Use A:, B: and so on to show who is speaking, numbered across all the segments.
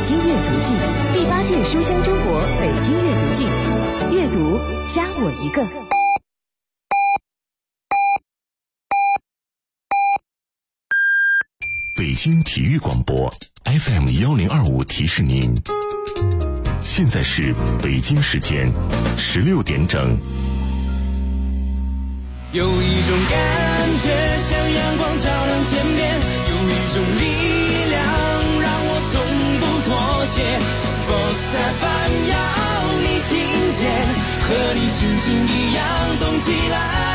A: 京阅读季，第8届书香中国北京阅读季，阅读加我一个。
B: 北京体育广播 FM1025 提示您，现在是北京时间16点整。
C: 有一种感觉像阳光照亮天边，有一种力量让我从不妥协。Sports FM 要你听见，和你心情一样动起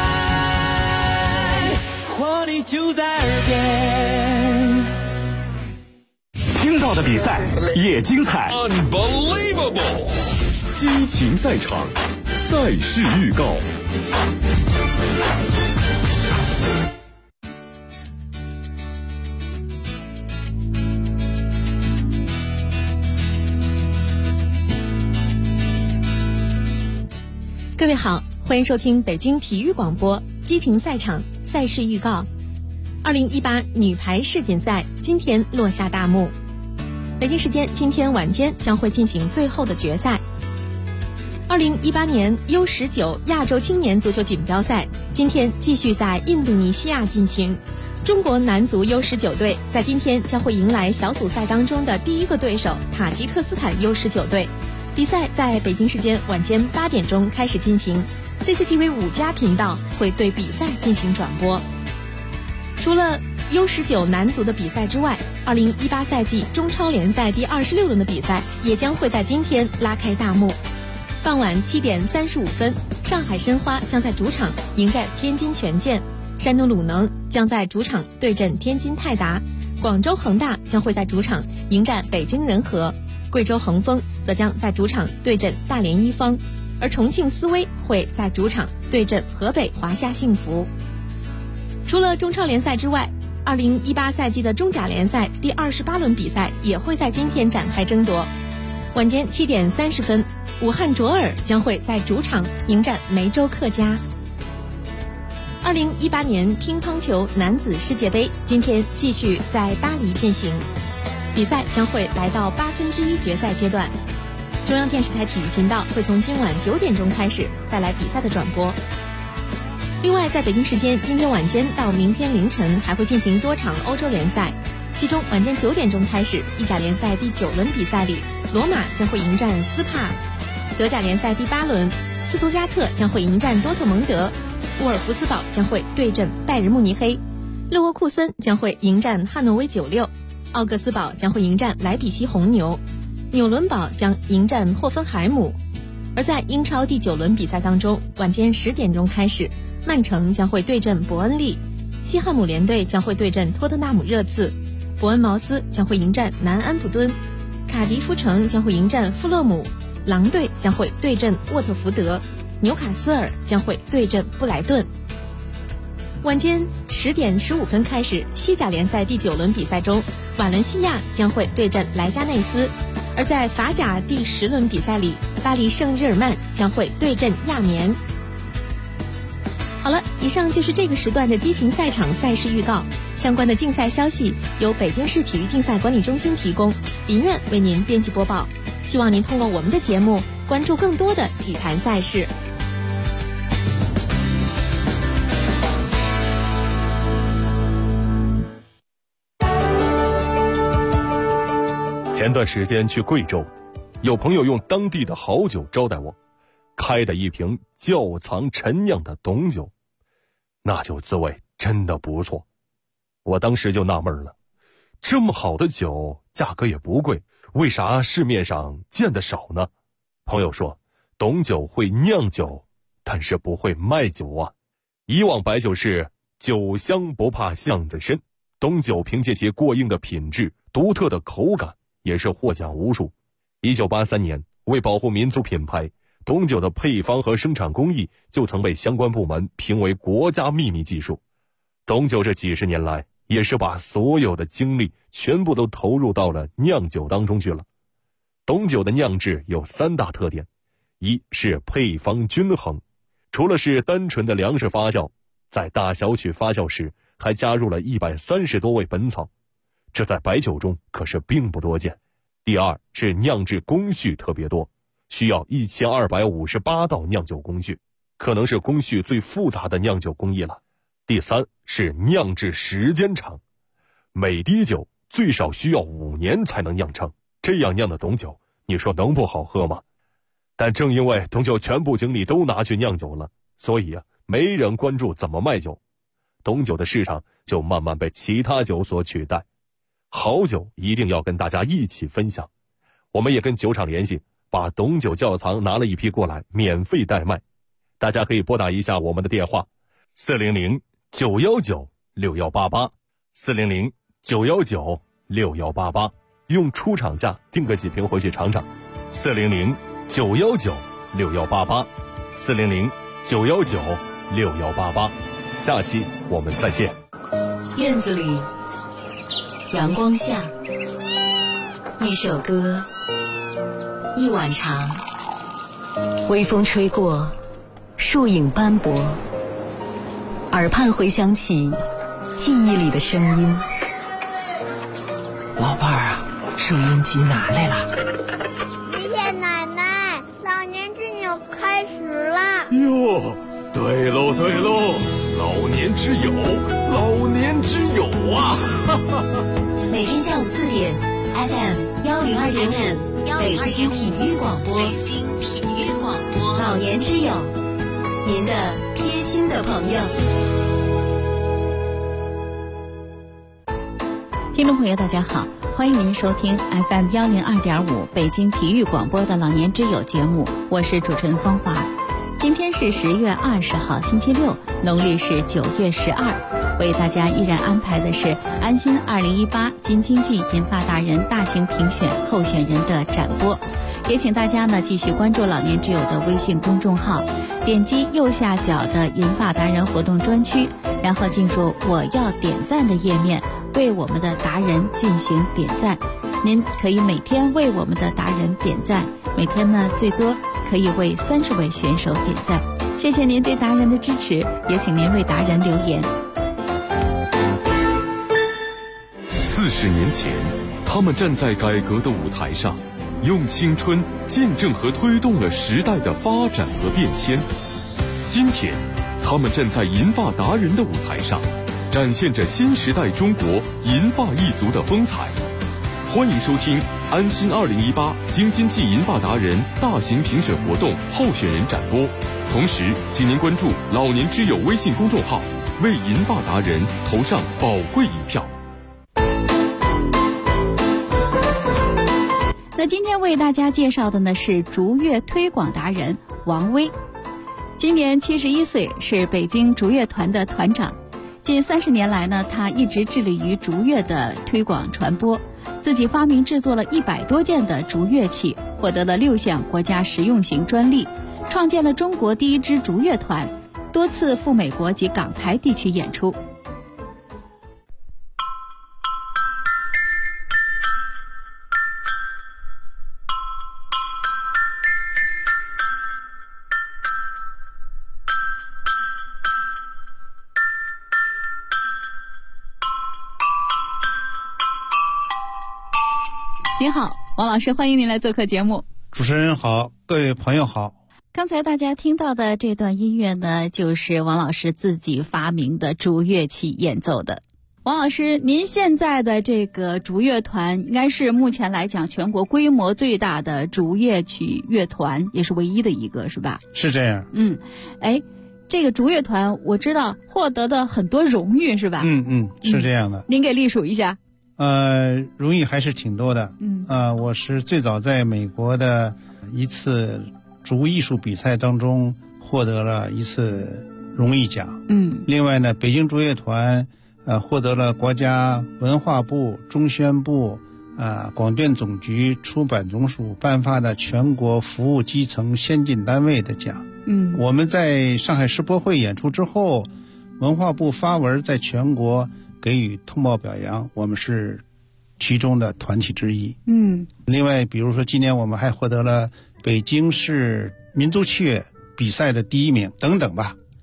C: 来，活力就在耳边。
D: 听到的比赛也精彩
E: Unbelievable
D: 激情赛场，赛事预告。
F: 各位好，欢迎收听北京体育广播激情赛场赛事预告。2018女排世锦赛今天落下大幕，北京时间今天晚间将会进行最后的决赛。2018年 U19 亚洲青年足球锦标赛今天继续在印度尼西亚进行，中国男足 U19 队在今天将会迎来小组赛当中的第一个对手塔吉克斯坦 U19 队。比赛在北京时间晚间8点钟开始进行， CCTV 5+频道会对比赛进行转播。除了 U19 男足的比赛之外，2018赛季中超联赛第26轮的比赛也将会在今天拉开大幕。傍晚7点35分，上海申花将在主场迎战天津权健，山东鲁能将在主场对阵天津泰达，广州恒大将会在主场迎战北京人和，贵州恒丰则将在主场对阵大连一方，而重庆斯威会在主场对阵河北华夏幸福。除了中超联赛之外，2018赛季的中甲联赛第28轮比赛也会在今天展开争夺。晚间7点30分，武汉卓尔将会在主场迎战梅州客家。2018年乒乓球男子世界杯今天继续在巴黎进行，比赛将会来到1/8决赛阶段。中央电视台体育频道会从今晚9点钟开始带来比赛的转播。另外，在北京时间今天晚间到明天凌晨还会进行多场欧洲联赛，其中晚间9点钟开始，意甲联赛第9轮比赛里，罗马将会迎战斯帕；德甲联赛第8轮，斯图加特将会迎战多特蒙德，沃尔夫斯堡将会对阵拜仁慕尼黑，勒沃库森将会迎战汉诺威96，奥格斯堡将会迎战莱比锡红牛，纽伦堡将迎战霍芬海姆。而在英超第9轮比赛当中，晚间10点钟开始，曼城将会对阵伯恩利，西汉姆联队将会对阵托特纳姆热刺，伯恩茅斯将会迎战南安普敦，卡迪夫城将会迎战富勒姆，狼队将会对阵沃特福德，纽卡斯尔将会对阵布莱顿。晚间10点15分开始，西甲联赛第9轮比赛中，瓦伦西亚将会对阵莱加内斯，而在法甲第10轮比赛里，巴黎圣日耳曼将会对阵亚眠。好了，以上就是这个时段的激情赛场赛事预告，相关的竞赛消息由北京市体育竞赛管理中心提供，林苑为您编辑播报。希望您通过我们的节目关注更多的体坛赛事。
D: 前段时间去贵州，有朋友用当地的好酒招待我，开的一瓶窖藏陈酿的董酒，那酒滋味真的不错。我当时就纳闷了，这么好的酒价格也不贵，为啥市面上见得少呢？朋友说，董酒会酿酒，但是不会卖酒啊。以往白酒是酒香不怕巷子深，董酒凭借其过硬的品质、独特的口感，也是获奖无数。1983年，为保护民族品牌，董酒的配方和生产工艺就曾被相关部门评为国家秘密技术。董酒这几十年来，也是把所有的精力全部都投入到了酿酒当中去了。董酒的酿制有3大特点，一是配方均衡，除了是单纯的粮食发酵，在大小曲发酵时还加入了130多味本草，这在白酒中可是并不多见。 第二是酿制工序特别多，需要1258道酿酒工序，可能是工序最复杂的酿酒工艺了。第三是酿制时间长，每滴酒最少需要5年才能酿成，这样酿的董酒，你说能不好喝吗？但正因为董酒全部精力都拿去酿酒了，所以没人关注怎么卖酒，董酒的市场就慢慢被其他酒所取代。好酒一定要跟大家一起分享，我们也跟酒厂联系，把董酒窖藏拿了一批过来，免费代卖。大家可以拨打一下我们的电话400-919-6188 400-919-6188，用出厂价订个几瓶回去尝尝。400-919-6188 400-919-6188，下期我们再见。
A: 院子里，阳光下，一首歌，一碗茶，微风吹过，树影斑驳，耳畔回响起记忆里的声音。
G: 老伴儿啊，收音机拿来了。
H: 爷爷奶奶，老年之友开始了。
D: 哟，对喽对喽，老年之友，老年之友啊！哈哈。
A: 每天下午4点 ，FM 102.5，北京体育广播，北京体育广播，老年之友，您的贴心的朋友。
F: 听众朋友大家好，欢迎您收听 FM 102.5北京体育广播的老年之友节目，我是主持人芳华。今天是10月20号星期六，农历是9月12，为大家依然安排的是安心2018京津冀银发达人大型评选候选人的展播。也请大家呢继续关注老年之友的微信公众号，点击右下角的银发达人活动专区，然后进入我要点赞的页面，为我们的达人进行点赞。您可以每天为我们的达人点赞，每天呢最多可以为30位选手点赞。谢谢您对达人的支持，也请您为达人留言。
B: 40年前，他们站在改革的舞台上，用青春见证和推动了时代的发展和变迁。今天，他们站在银发达人的舞台上，展现着新时代中国银发一族的风采。欢迎收听安心2018京津冀银发达人大型评选活动候选人展播，同时请您关注老年之友微信公众号，为银发达人投上宝贵一票。
F: 那今天为大家介绍的呢是竹乐推广达人王威，今年71岁，是北京竹乐团的团长。近30年来呢，他一直致力于竹乐的推广传播，自己发明制作了100多件的竹乐器，获得了6项国家实用型专利，创建了中国第1支竹乐团，多次赴美国及港台地区演出。您好，王老师，欢迎您来做客节目。
I: 主持人好，各位朋友好。
F: 刚才大家听到的这段音乐呢，就是王老师自己发明的竹乐器演奏的。王老师，您现在的这个竹乐团应该是目前来讲全国规模最大的竹乐曲乐团，也是唯一的一个，是吧？
I: 是这样。
F: 这个竹乐团我知道获得的很多荣誉，是吧？
I: 是这样的。
F: 您给历数一下。
I: 荣誉还是挺多的。我是最早在美国的一次竹艺术比赛当中获得了一次荣誉奖。另外呢，北京竹乐团获得了国家文化部、中宣部、广电总局、出版总署颁发的全国服务基层先进单位的奖。我们在上海世博会演出之后，文化部发文在全国给予通报表扬，我们是其中的团体之一。另外比如说今年我们还获得了北京市民族器乐比赛的第1名等等吧。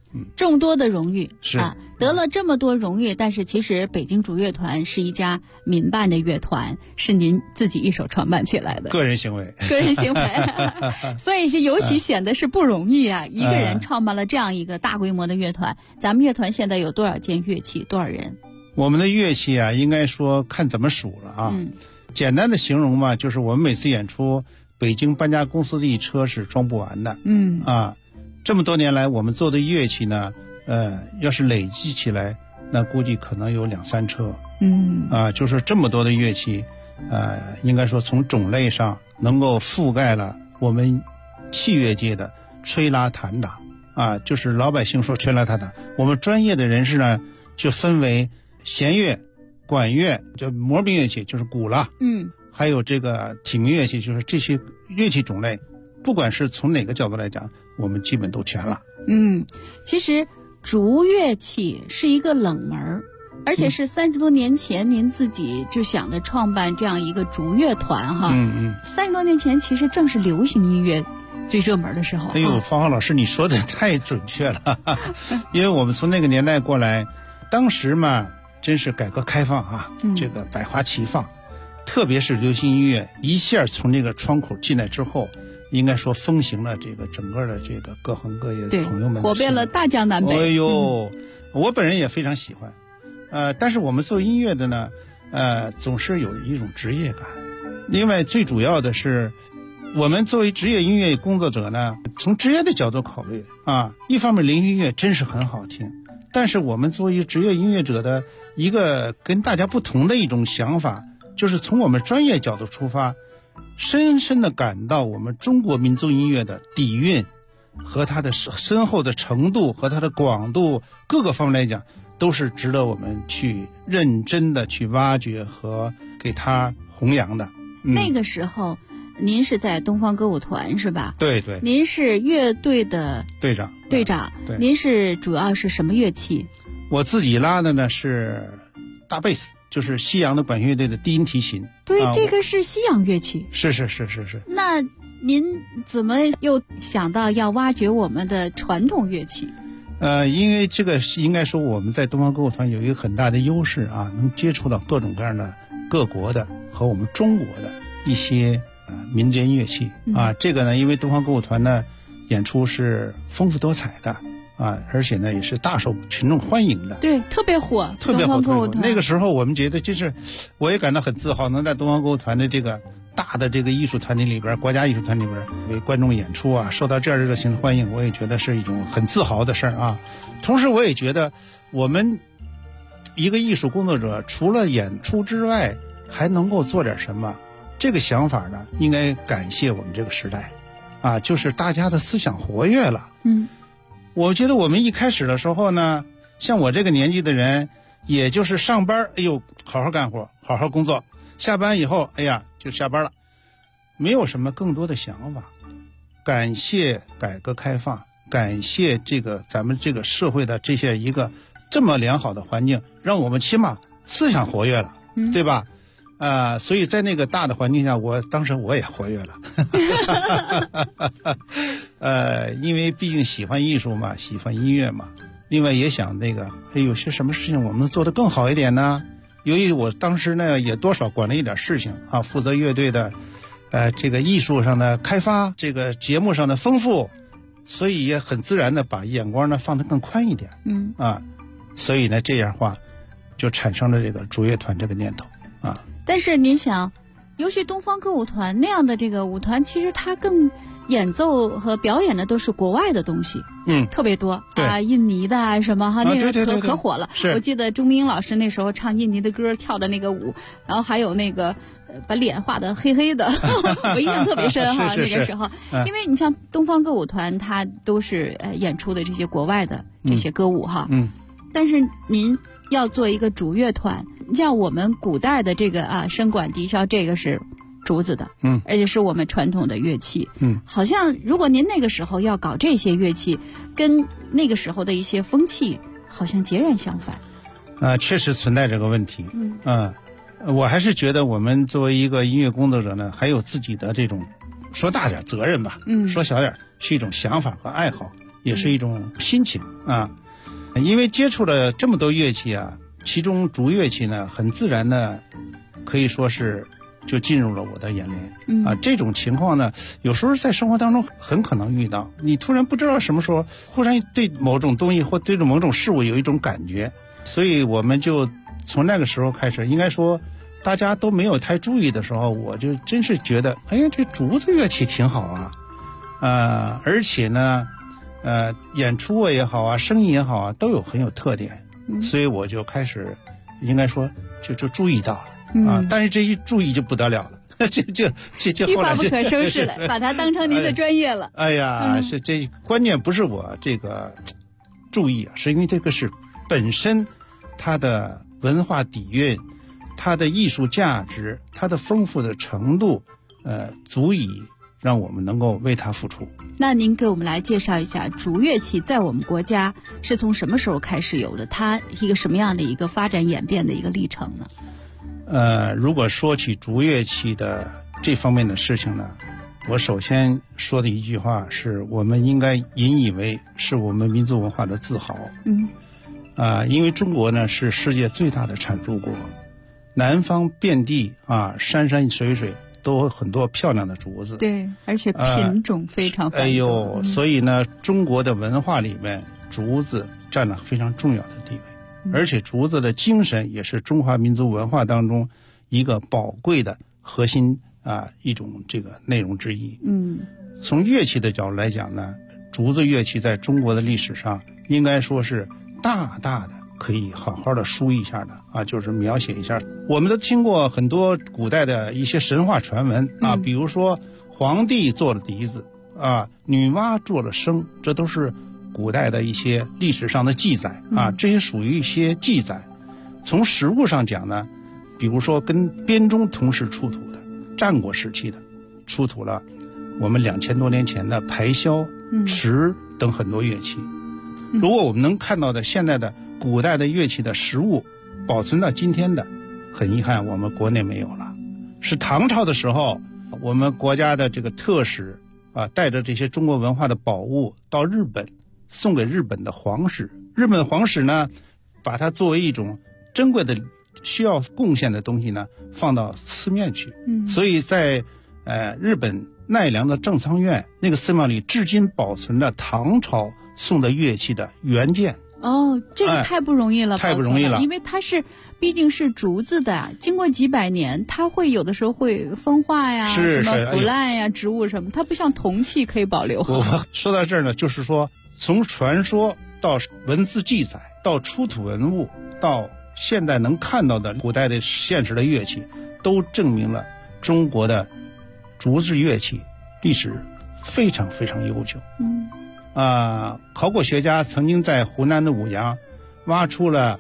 J: 众多的荣誉
I: 是
J: 啊，得了这么多荣誉，但是其实北京主乐团是一家民办的乐团，是您自己一手创办起来的，
I: 个人行为，
J: 所以是尤其显得是不容易啊！一个人创办了这样一个大规模的乐团，咱们乐团现在有多少件乐器，多少人？
I: 我们的乐器啊，应该说看怎么数了啊。简单的形容嘛，就是我们每次演出，北京搬家公司的一车是装不完的。这么多年来，我们做的乐器呢，要是累积起来，那估计可能有2、3车。就是这么多的乐器，应该说从种类上能够覆盖了我们器乐界的吹拉弹打啊，就是老百姓说吹拉弹打，我们专业的人士呢就分为弦乐、管乐，就模兵乐器，就是鼓了，还有这个体鸣乐器，就是这些乐器种类，不管是从哪个角度来讲，我们基本都全了。
J: 其实竹乐器是一个冷门，而且是30多年前您自己就想着创办这样一个竹乐团哈。30多年前其实正是流行音乐最热门的时候。
I: 哎呦，芳华老师，你说的太准确了，因为我们从那个年代过来，当时嘛，真是改革开放啊，这个百花齐放，特别是流行音乐一下从这个窗口进来之后，应该说风行了这个整个的这个各行各业的朋友们，
J: 火遍了大江南北。
I: 哎呦，我本人也非常喜欢。但是我们做音乐的呢，总是有一种职业感。另外，最主要的是，我们作为职业音乐工作者呢，从职业的角度考虑啊，一方面流行音乐真是很好听，但是我们作为职业音乐者的一个跟大家不同的一种想法，就是从我们专业角度出发，深深地感到我们中国民族音乐的底蕴和它的深厚的程度和它的广度各个方面来讲，都是值得我们去认真的去挖掘和给它弘扬的。
J: 那个时候您是在东方歌舞团是吧？
I: 对对。
J: 您是乐队的队长。
I: 对。
J: 您是主要是什么乐器？
I: 我自己拉的呢是大贝斯，就是西洋的管弦乐队的低音提琴。
J: 对，这个是西洋乐器。
I: 是。
J: 那您怎么又想到要挖掘我们的传统乐器？
I: 因为这个应该说我们在东方歌舞团有一个很大的优势啊，能接触到各种各样的各国的和我们中国的一些民间乐器啊。这个呢，因为东方歌舞团呢演出是丰富多彩的啊，而且呢也是大受群众欢迎的。
J: 对，特别火。
I: 东方歌舞团那个时候我们觉得就是我也感到很自豪，能在东方歌舞团的这个大的这个艺术团体里边，国家艺术团里边为观众演出啊，受到这样热情的欢迎，我也觉得是一种很自豪的事儿啊。同时我也觉得我们一个艺术工作者除了演出之外还能够做点什么，这个想法呢应该感谢我们这个时代啊，就是大家的思想活跃了。我觉得我们一开始的时候呢，像我这个年纪的人，也就是上班，哎呦好好干活好好工作，下班以后哎呀就下班了，没有什么更多的想法。感谢改革开放，感谢这个咱们这个社会的这些一个这么良好的环境，让我们起码思想活跃了，对吧？所以在那个大的环境下，当时我也活跃了。因为毕竟喜欢艺术嘛，喜欢音乐嘛，另外也想有些什么事情我们做得更好一点呢？由于我当时呢也多少管了一点事情啊，负责乐队的这个艺术上的开发，这个节目上的丰富，所以也很自然的把眼光呢放得更宽一点。所以呢这样话就产生了这个竹乐团这个念头啊。
J: 但是您想，尤其东方歌舞团那样的这个舞团，其实它更演奏和表演的都是国外的东西，特别多啊，印尼的啊什么哈，那个可火了。我记得钟明英老师那时候唱印尼的歌，跳的那个舞，然后还有那个把脸画的黑黑的，我印象特别深哈。那个时候，因为你像东方歌舞团，它都是演出的这些国外的这些歌舞哈。但是您要做一个竹乐团，像我们古代的这个笙管笛箫，这个是竹子的，而且是我们传统的乐器，好像如果您那个时候要搞这些乐器，跟那个时候的一些风气好像截然相反。
I: 确实存在这个问题。我还是觉得我们作为一个音乐工作者呢，还有自己的这种说大点责任吧，说小点是一种想法和爱好。 也是一种心情啊。因为接触了这么多乐器啊，其中竹乐器呢，很自然的可以说是就进入了我的眼帘啊。这种情况呢，有时候在生活当中很可能遇到，你突然不知道什么时候忽然对某种东西或对某种事物有一种感觉，所以我们就从那个时候开始，应该说大家都没有太注意的时候，我就真是觉得，哎呀，这竹子乐器挺好啊，而且呢演出也好啊，声音也好啊，都很有特点，所以我就开始应该说就注意到了啊。但是这一注意就不得了了，这
J: 一发
I: 后来
J: 不可收拾了，把它当成您的专业了。
I: 哎呀，是这关键不是我这个注意啊，是因为这个是本身它的文化底蕴，它的艺术价值，它的丰富的程度，足以让我们能够为它付出。
J: 那您给我们来介绍一下竹乐器在我们国家是从什么时候开始有的？它一个什么样的一个发展演变的一个历程呢？
I: 如果说起竹乐器的这方面的事情呢，我首先说的一句话是我们应该引以为是我们民族文化的自豪。因为中国呢是世界最大的产竹国，南方遍地山山水水都有很多漂亮的竹子，
J: 对，而且品种非常繁多。
I: 所以呢，中国的文化里面，竹子占了非常重要的地位，而且竹子的精神也是中华民族文化当中一个宝贵的核心一种这个内容之一。从乐器的角度来讲呢，竹子乐器在中国的历史上应该说是大大的可以好好的梳一下的就是描写一下。我们都听过很多古代的一些神话传闻比如说皇帝做了笛子女娲做了笙，这都是古代的一些历史上的记载这些属于一些记载。从实物上讲呢，比如说跟编钟同时出土的战国时期的出土了我们2000多年前的排箫、笞等很多乐器。如果我们能看到的现在的古代的乐器的实物保存到今天的，很遗憾我们国内没有了。是唐朝的时候，我们国家的这个特使带着这些中国文化的宝物到日本，送给日本的皇室。日本皇室呢，把它作为一种珍贵的需要贡献的东西呢，放到寺院去。所以在日本奈良的正仓院那个寺庙里，至今保存着唐朝送的乐器的原件。
J: 这个太不容易了，
I: 太不容易了，
J: 因为它毕竟是竹子的，经过几百年，它会有的时候会风化呀，什么腐烂呀，植物什么，它不像铜器可以保留好。
I: 我说到这儿呢，就是说从传说到文字记载，到出土文物，到现在能看到的古代的现实的乐器，都证明了中国的竹子乐器历史非常非常悠久。考古学家曾经在湖南的舞阳挖出了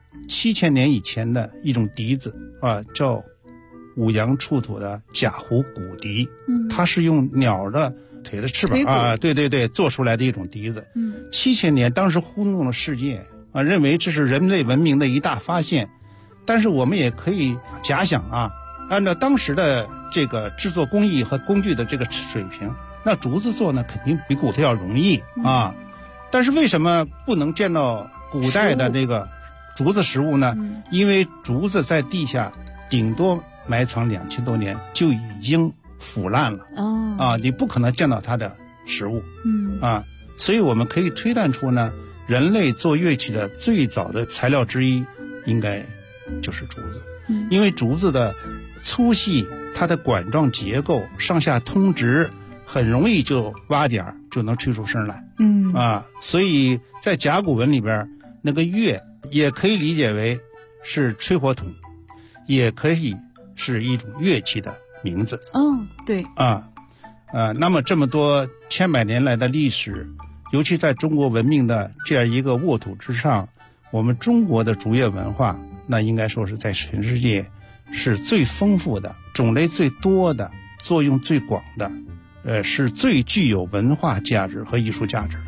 I: 7000年以前的一种笛子叫舞阳出土的贾湖骨笛。它是用鸟的腿的翅膀对做出来的一种笛子。7000年当时轰动了世界认为这是人类文明的一大发现。但是我们也可以假想按照当时的这个制作工艺和工具的这个水平，那竹子做呢肯定比古代要容易但是为什么不能见到古代的那个竹子实物呢？因为竹子在地下顶多埋藏2000多年就已经腐烂了你不可能见到它的实物所以我们可以推断出呢，人类做乐器的最早的材料之一应该就是竹子。因为竹子的粗细，它的管状结构上下通直，很容易就挖点就能吹出声来。所以在甲骨文里边，那个乐也可以理解为是吹火筒，也可以是一种乐器的名字。
J: 对
I: 那么这么多千百年来的历史，尤其在中国文明的这样一个沃土之上，我们中国的竹乐文化，那应该说是在全世界是最丰富的，种类最多的，作用最广的，是最具有文化价值和艺术价值的。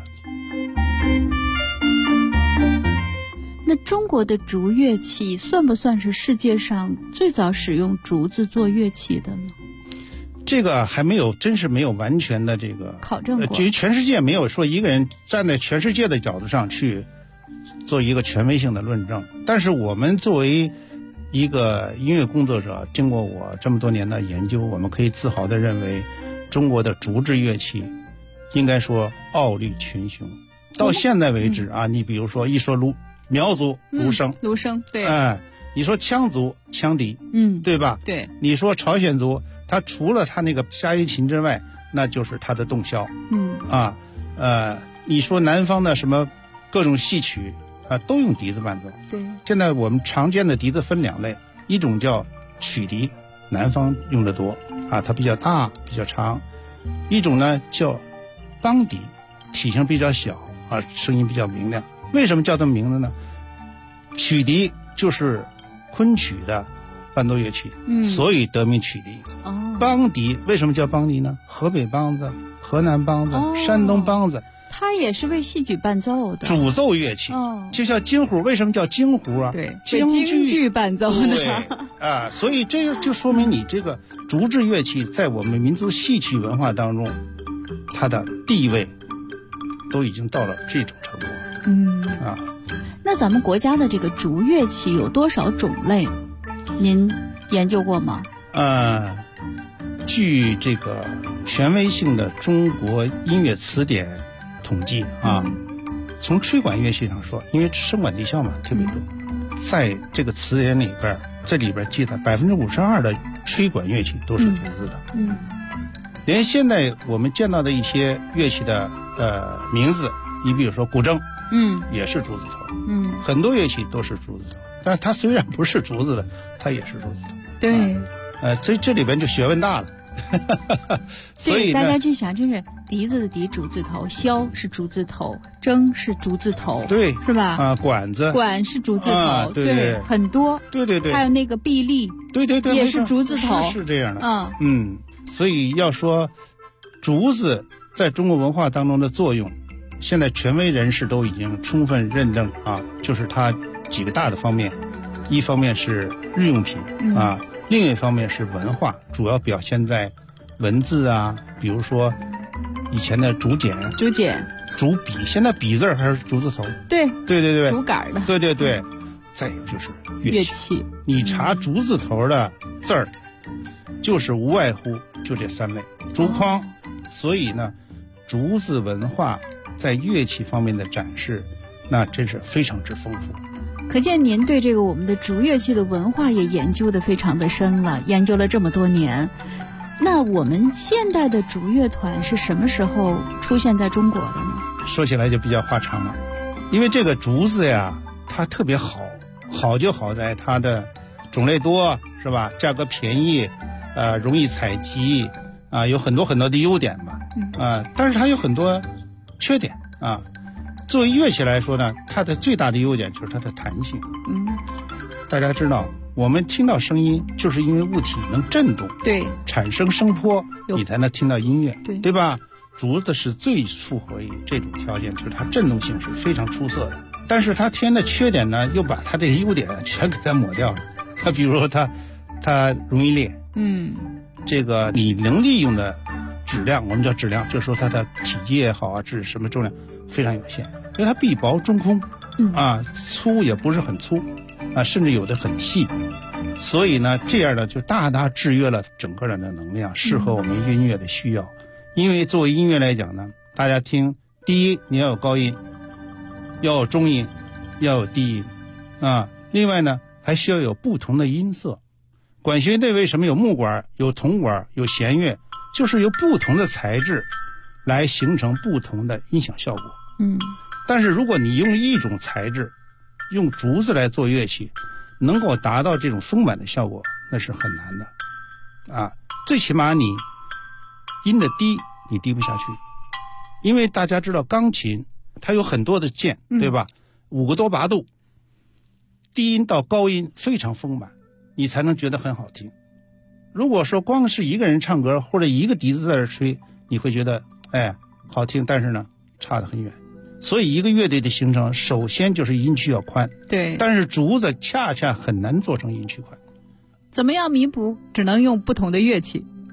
J: 那中国的竹乐器算不算是世界上最早使用竹子做乐器的呢？
I: 这个还没有，真是没有完全的这个
J: 考证过。
I: 至于全世界没有说一个人站在全世界的角度上去做一个权威性的论证，但是我们作为一个音乐工作者，经过我这么多年的研究，我们可以自豪地认为，中国的竹制乐器应该说奥律群雄。到现在为止啊，你比如说一说苗族芦笙，
J: 芦笙对，
I: 你说羌族羌笛，对吧？
J: 对，
I: 你说朝鲜族，它除了它那个沙伊琴之外，那就是它的洞箫，你说南方的什么各种戏曲啊，都用笛子伴奏。
J: 对，
I: 现在我们常见的笛子分2类，一种叫曲笛，南方用的多啊，它比较大比较长；一种呢叫梆笛，体型比较小啊，声音比较明亮。为什么叫这么名字呢？曲笛就是昆曲的伴奏乐器，所以得名曲笛。梆笛为什么叫梆笛呢？河北梆子、河南梆子、山东梆子，
J: 它也是为戏曲伴奏的
I: 主奏乐器。就像京胡，为什么叫京胡啊？
J: 对，京剧伴奏的。
I: 对啊，所以这个就说明你这个竹制乐器在我们民族戏曲文化当中，它的地位都已经到了这种程度。
J: 那咱们国家的这个竹乐器有多少种类？您研究过吗？
I: 据这个权威性的中国音乐词典统计啊，从吹管乐器上说，因为声管地箫嘛特别多，在这个词典里边，这里边记载52%的吹管乐器都是竹子的。连现在我们见到的一些乐器的名字，你比如说古筝，也是竹子头，很多乐器都是竹子头，但是它虽然不是竹子的，它也是竹子头。
J: 对，
I: 这里边就学问大了。所以
J: 大家去想，这是笛子的笛竹字头，箫是竹字头，筝是竹字头，
I: 对，
J: 是吧？
I: 管
J: 是竹字头，
I: 对，
J: 很多，
I: 对，
J: 还有那个臂力，
I: 对，
J: 也是竹字头，
I: 是这样的。所以要说竹子在中国文化当中的作用，现在权威人士都已经充分认证啊，就是它几个大的方面，一方面是日用品啊。另一方面是文化，主要表现在文字啊，比如说以前的竹简、竹笔，现在笔字还是竹字头。对，
J: 竹杆的。
I: 对。再有就是乐器，你查竹字头的字儿，就是无外乎就这3类，竹筐。所以呢，竹子文化在乐器方面的展示，那真是非常之丰富。
J: 可见您对这个我们的竹乐器的文化也研究得非常的深了，研究了这么多年。那我们现代的竹乐团是什么时候出现在中国的呢？
I: 说起来就比较话长了，因为这个竹子呀，它特别好就好在它的种类多，是吧？价格便宜，容易采集，有很多很多的优点吧，但是它有很多缺点啊。作为乐器来说呢，它的最大的优点就是它的弹性。大家知道，我们听到声音，就是因为物体能震动，
J: 对，
I: 产生声波，你才能听到音乐，
J: 对
I: 吧？竹子是最符合于这种条件，就是它震动性是非常出色的。但是它天的缺点呢，又把它这个优点全给它抹掉了。它比如说它容易裂，这个你能利用的质量，我们叫质量，就是说它的体积也好啊，至什么重量非常有限，因为它壁薄中空，粗也不是很粗，甚至有的很细，所以呢，这样的就大大制约了整个人的能量，适合我们音乐的需要。因为作为音乐来讲呢，大家听，第一你要有高音，要有中音，要有低音，另外呢还需要有不同的音色。管弦乐为什么有木管、有铜管、有弦乐，就是由不同的材质来形成不同的音响效果。但是如果你用一种材质，用竹子来做乐器，能够达到这种丰满的效果，那是很难的。最起码你音的低，你低不下去，因为大家知道钢琴它有很多的键，对吧？5个多8度，低音到高音非常丰满，你才能觉得很好听。如果说光是一个人唱歌，或者一个笛子在这吹，你会觉得好听，但是呢差得很远。所以一个乐队的形成，首先就是音区要宽，
J: 对，
I: 但是竹子恰恰很难做成音区宽。
J: 怎么样弥补？只能用不同的乐器。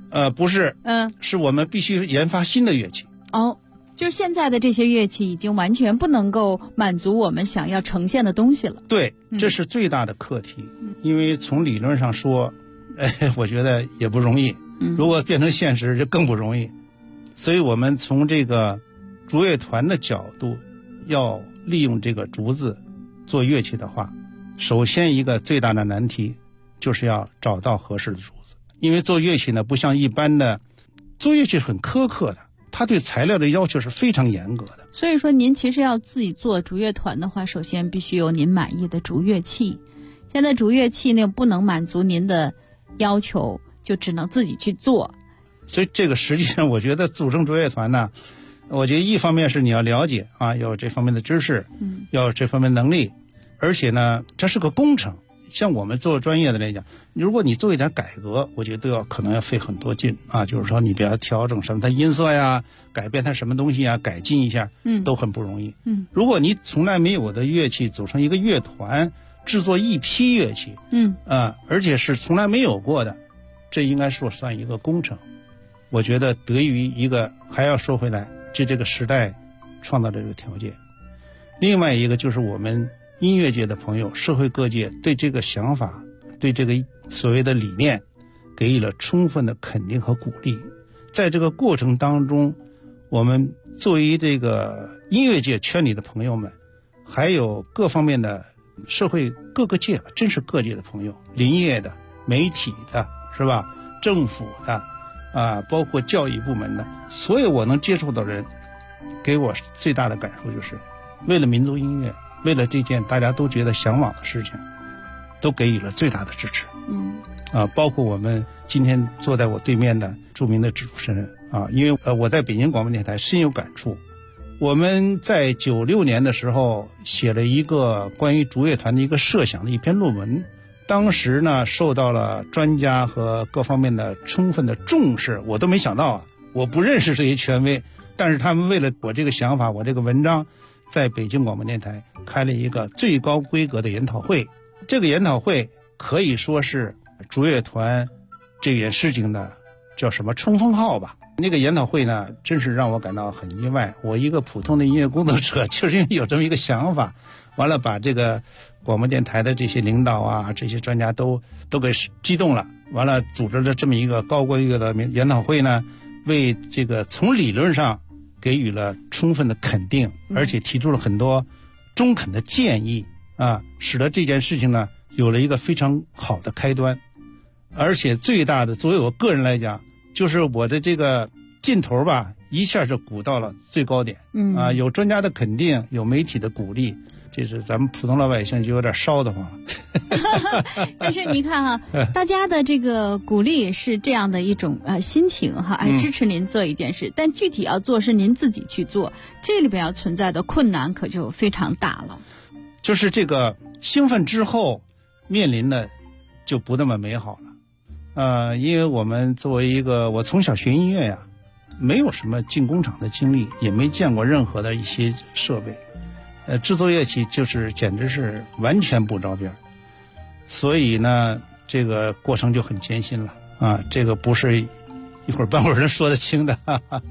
I: 不是，是我们必须研发新的乐器。
J: 就是现在的这些乐器已经完全不能够满足我们想要呈现的东西了。
I: 对，这是最大的课题。因为从理论上说，我觉得也不容易。如果变成现实就更不容易。所以我们从这个竹乐团的角度，要利用这个竹子做乐器的话，首先一个最大的难题就是要找到合适的竹子。因为做乐器呢，不像一般的做乐器很苛刻的，它对材料的要求是非常严格的。
J: 所以说您其实要自己做竹乐团的话，首先必须有您满意的竹乐器。现在竹乐器呢不能满足您的要求，就只能自己去做。
I: 所以这个实际上我觉得组成竹乐团呢，我觉得一方面是你要了解要有这方面的知识，要有这方面能力，而且呢这是个工程。像我们做专业的来讲，如果你做一点改革，我觉得可能要费很多劲就是说你比如调整什么它音色呀，改变它什么东西呀，改进一下，都很不容易。如果你从来没有的乐器组成一个乐团，制作一批乐器，而且是从来没有过的，这应该说算一个工程。我觉得得益于一个，还要说回来，这个时代创造这个条件。另外一个就是我们音乐界的朋友，社会各界对这个想法，对这个所谓的理念给予了充分的肯定和鼓励。在这个过程当中，我们作为这个音乐界圈里的朋友们，还有各方面的社会各个界，真是各界的朋友，林业的、媒体的，是吧？政府的包括教育部门的，所有我能接触到的人，给我最大的感受就是，为了民族音乐，为了这件大家都觉得向往的事情，都给予了最大的支持。包括我们今天坐在我对面的著名的主持人因为我在北京广播电台深有感触。我们在96年的时候写了一个关于竹乐团的一个设想的一篇论文，当时呢受到了专家和各方面的充分的重视。我都没想到我不认识这些权威，但是他们为了我这个想法，我这个文章，在北京广播电台开了一个最高规格的研讨会。这个研讨会可以说是竹乐团这件事情的叫什么冲锋号吧。那个研讨会呢，真是让我感到很意外。我一个普通的音乐工作者，就是因为有这么一个想法，完了把这个广播电台的这些领导这些专家都给激动了，完了组织了这么一个高规格的研讨会呢，为这个从理论上给予了充分的肯定，而且提出了很多中肯的建议使得这件事情呢有了一个非常好的开端。而且最大的作为我个人来讲，就是我的这个劲头吧，一下就鼓到了最高点。有专家的肯定，有媒体的鼓励，这是咱们普通老百姓就有点烧得慌了。
J: 但是你看大家的这个鼓励是这样的一种心情支持您做一件事，但具体要做是您自己去做，这里边要存在的困难可就非常大了。
I: 就是这个兴奋之后面临的就不那么美好了。因为我们作为一个，我从小学音乐没有什么进工厂的经历，也没见过任何的一些设备，制作乐器就是简直是完全不着边，所以呢，这个过程就很艰辛了这个不是一会儿半会儿能说得清的。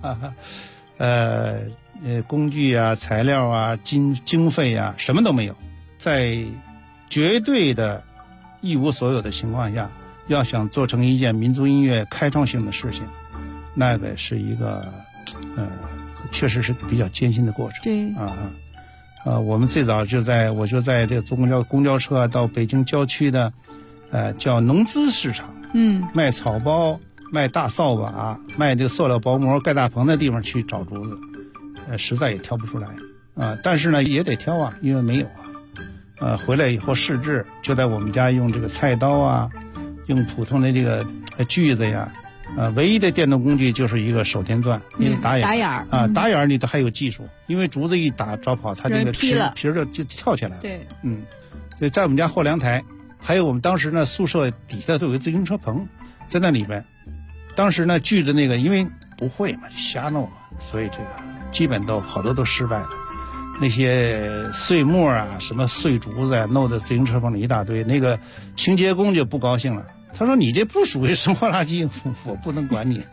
I: 工具材料经费什么都没有，在绝对的一无所有的情况下，要想做成一件民族音乐开创性的事情，那个是一个确实是比较艰辛的过程。
J: 对
I: 我们最早我就在这个坐公交车到北京郊区的叫农资市场，卖草包、卖大扫把、卖这个塑料薄膜、盖大棚的地方去找竹子，实在也挑不出来但是呢也得挑因为没有回来以后试制，就在我们家用这个菜刀用普通的这个锯子唯一的电动工具就是一个手电钻，因为打眼打眼你都还有技术，因为竹子一打着跑，它这个皮就跳起来了。
J: 对，
I: 所以在我们家后阳台，还有我们当时呢宿舍底下都有个自行车棚，在那里边，当时呢锯子那个因为不会嘛，就瞎弄嘛，所以这个基本好多都失败了。那些碎末什么碎竹子弄到自行车棚里一大堆，那个清洁工就不高兴了， 他说你这不属于生活垃圾，我不能管你。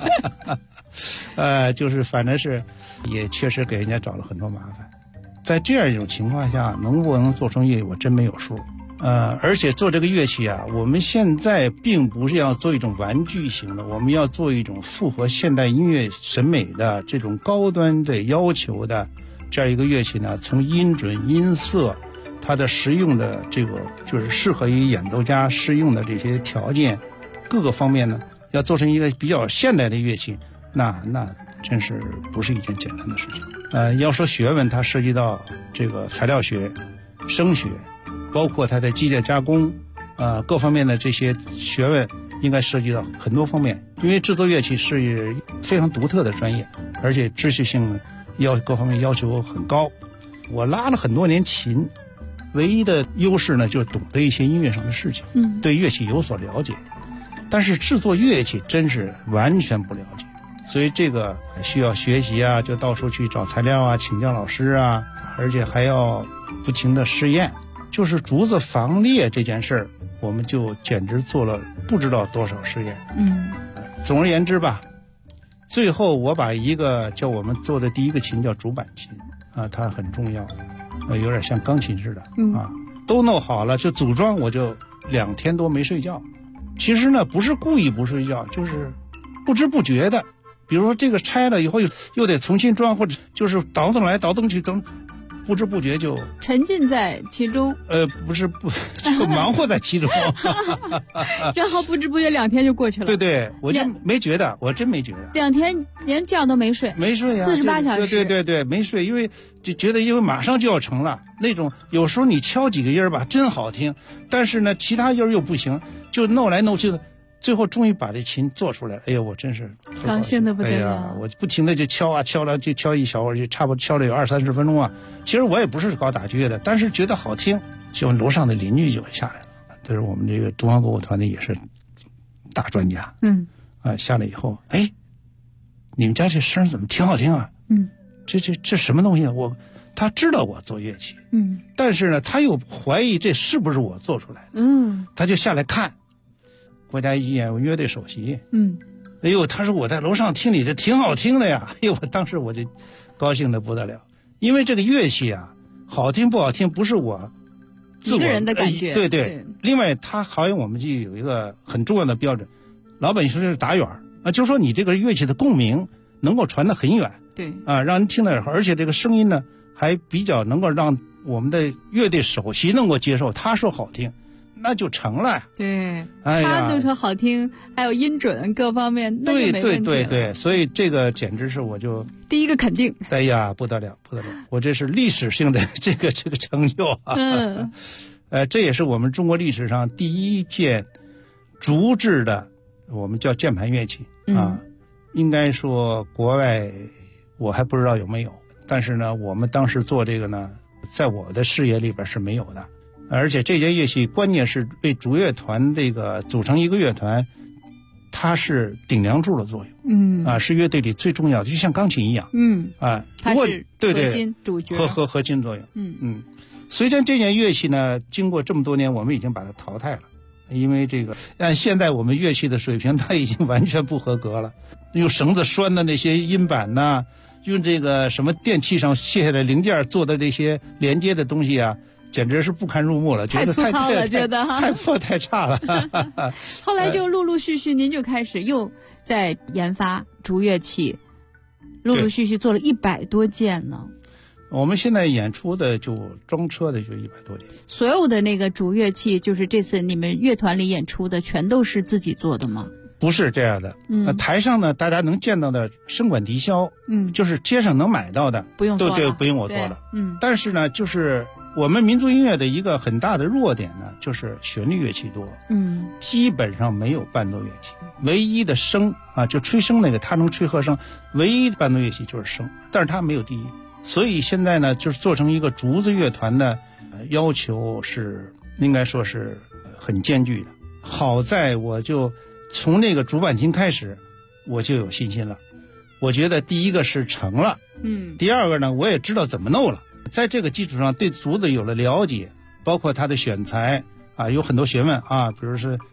I: 就是反正是也确实给人家找了很多麻烦。在这样一种情况下，能不能做成乐器我真没有数。而且做这个乐器啊，我们现在并不是要做一种玩具型的，我们要做一种符合现代音乐审美的这种高端的要求的这样一个乐器呢，从音准、音色，它的实用的这个就是适合于演奏家适用的这些条件，各个方面呢，要做成一个比较现代的乐器，那真是不是一件简单的事情。要说学问，它涉及到这个材料学、声学，包括它的机械加工，各方面的这些学问，应该涉及到很多方面。因为制作乐器是非常独特的专业，而且知识性各方面要求很高。我拉了很多年琴，唯一的优势呢，就是懂得一些音乐上的事情，对乐器有所了解。但是制作乐器真是完全不了解，所以这个需要学习啊，就到处去找材料啊，请教老师啊，而且还要不停的试验。就是竹子防裂这件事儿，我们就简直做了不知道多少试验。总而言之吧，最后我把一个叫我们做的第一个琴叫竹板琴它很重要，有点像钢琴似的都弄好了就组装，我就2天多没睡觉。其实呢不是故意不睡觉，就是不知不觉的，比如说这个拆了以后又得重新装，或者就是倒腾来倒腾去装，不知不觉就
J: 沉浸在其中。
I: 就忙活在其中。
J: 然后不知不觉2天就过去了。
I: 对，我就没觉得，我真没觉得。
J: 2天连觉都没睡。
I: 没睡啊
J: ，48小时。
I: 对，没睡，因为就觉得因为马上就要成了，那种有时候你敲几个音吧真好听，但是呢其他音又不行，就弄来弄去的，最后终于把这琴做出来了。哎呀，我真是
J: 高兴的不得了。
I: 哎呀，我不停的就敲啊敲了，就敲一小会儿，就差不多敲了有20-30分钟啊。其实我也不是搞打击乐的，但是觉得好听，就楼上的邻居就下来了。这是我们这个东方歌舞团的也是大专家。下来以后，哎，你们家这声怎么挺好听啊？这什么东西啊？他知道我做乐器，但是呢，他又怀疑这是不是我做出来的，他就下来看。国家一演乐队首席，哎呦，他说我在楼上听你这挺好听的呀，哎呦，当时我就高兴的不得了，因为这个乐器啊，好听不好听不是我
J: 一个人的感觉，
I: 对。另外，它好像我们就有一个很重要的标准，老百姓说就是打远啊，就是说你这个乐器的共鸣能够传得很远，
J: 对
I: 啊，让人听得好，而且这个声音呢还比较能够让我们的乐队首席能够接受，他说好听。那就成了。
J: 对，
I: 哎呀，
J: 他就说好听，还有音准各方面，那就没问题了。
I: 对，所以这个简直是我就
J: 第一个肯定。
I: 哎呀，不得了，我这是历史性的这个成就啊。这也是我们中国历史上第一件竹制的，我们叫键盘乐器啊。应该说国外我还不知道有没有，但是呢，我们当时做这个呢，在我的视野里边是没有的。而且这件乐器关键是为竹乐团这个组成一个乐团，它是顶梁柱的作用，是乐队里最重要的，就像钢琴一样，
J: 它是核心主角，
I: 核心作用，虽然这件乐器呢，经过这么多年，我们已经把它淘汰了，因为这个按现在我们乐器的水平，它已经完全不合格了，用绳子拴的那些音板呐，用这个什么电器上卸下来零件做的这些连接的东西啊。简直是不堪入目了，
J: 太粗糙了，觉得
I: 太破太差了。
J: 后来就陆陆续续，您就开始又在研发竹乐器，陆陆续续做了100多件呢。
I: 我们现在演出的就装车的就100多件。
J: 所有的那个竹乐器，就是这次你们乐团里演出的，全都是自己做的吗？
I: 不是这样的，台上呢，大家能见到的声管笛箫，就是街上能买到的，
J: 不用做了，
I: 对，不用我做了，但是呢，就是我们民族音乐的一个很大的弱点呢，就是旋律乐器多，基本上没有伴奏乐器，唯一的声啊，就吹声那个，它能吹和声，唯一的伴奏乐器就是声，但是它没有第一，所以现在呢，就是做成一个竹子乐团的要求是应该说是很艰巨的。好在我就从那个竹板琴开始，我就有信心了。我觉得第一个是成了，第二个呢，我也知道怎么弄了。在这个基础上，对竹子有了了解，包括它的选材啊，有很多学问啊，比如是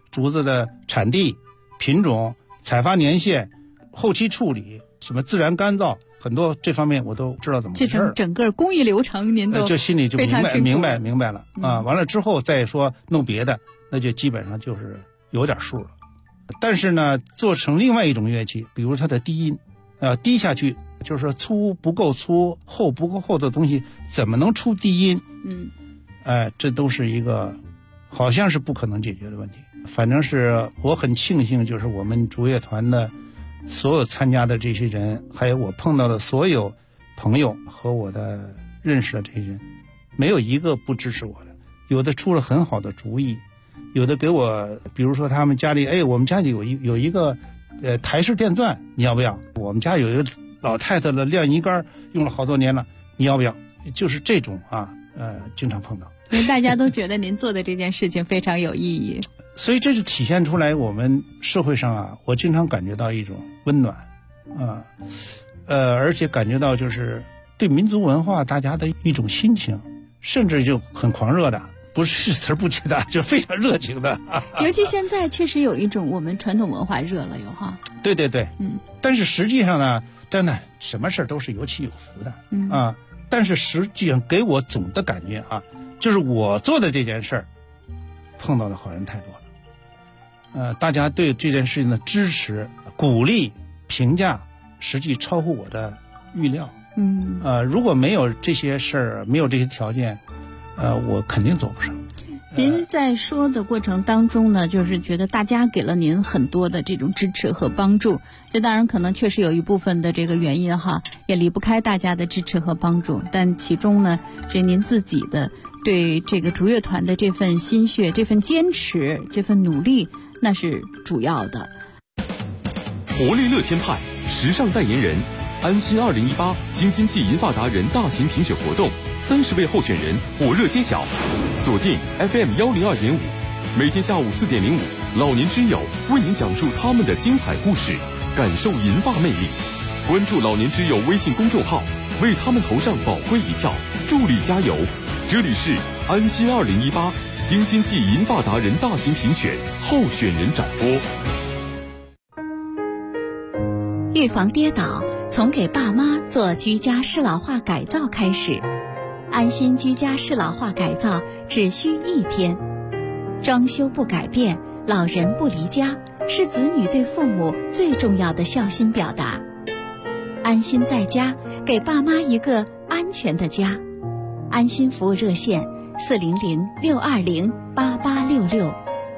I: 竹子的产地、品种、采发年限、后期处理，什么自然干燥，很多这方面我都知道怎么回事。
J: 这整个工艺流程您都
I: 就心里就明白了啊。完了之后再说弄别的，那就基本上就是有点数了。但是呢，做成另外一种乐器，比如它的低音，低下去，就是说粗不够粗、厚不够厚的东西，怎么能出低音？这都是一个好像是不可能解决的问题。反正是我很庆幸，就是我们竹乐团的所有参加的这些人，还有我碰到的所有朋友和我的认识的这些人，没有一个不支持我的。有的出了很好的主意，有的给我，比如说他们家里，我们家里有一个台式电钻，你要不要？我们家有一个老太太的晾衣杆用了好多年了，你要不要？就是这种经常碰到。
J: 因为大家都觉得您做的这件事情非常有意义，
I: 所以这是体现出来我们社会上我经常感觉到一种温暖而且感觉到就是对民族文化大家的一种心情，甚至就很狂热的，不是词儿不接的，就非常热情的。
J: 尤其现在确实有一种我们传统文化热了有哈。
I: 对，但是实际上呢，真的什么事都是有起有伏的但是实际上给我总的感觉就是我做的这件事儿，碰到的好人太多了。大家对这件事情的支持、鼓励、评价，实际超乎我的预料。如果没有这些事儿，没有这些条件，我肯定做不上。
J: 您在说的过程当中呢，就是觉得大家给了您很多的这种支持和帮助，这当然可能确实有一部分的这个原因也离不开大家的支持和帮助，但其中呢，是您自己的对这个竹乐团的这份心血、这份坚持、这份努力，那是主要的。
B: 活力乐天派时尚代言人，安心2018京津冀银发达人大型评选活动，30位候选人火热揭晓。锁定 FM102.5，每天下午4点05，老年之友为您讲述他们的精彩故事，感受银发魅力。关注老年之友微信公众号，为他们投上宝贵一票，助力加油。这里是安心2018京津冀银发达人大型评选候选人展播。
A: 预防跌倒，从给爸妈做居家适老化改造开始。安心居家适老化改造只需1天，装修不改变，老人不离家，是子女对父母最重要的孝心表达。安心在家，给爸妈一个安全的家。安心服务热线400-620-8866。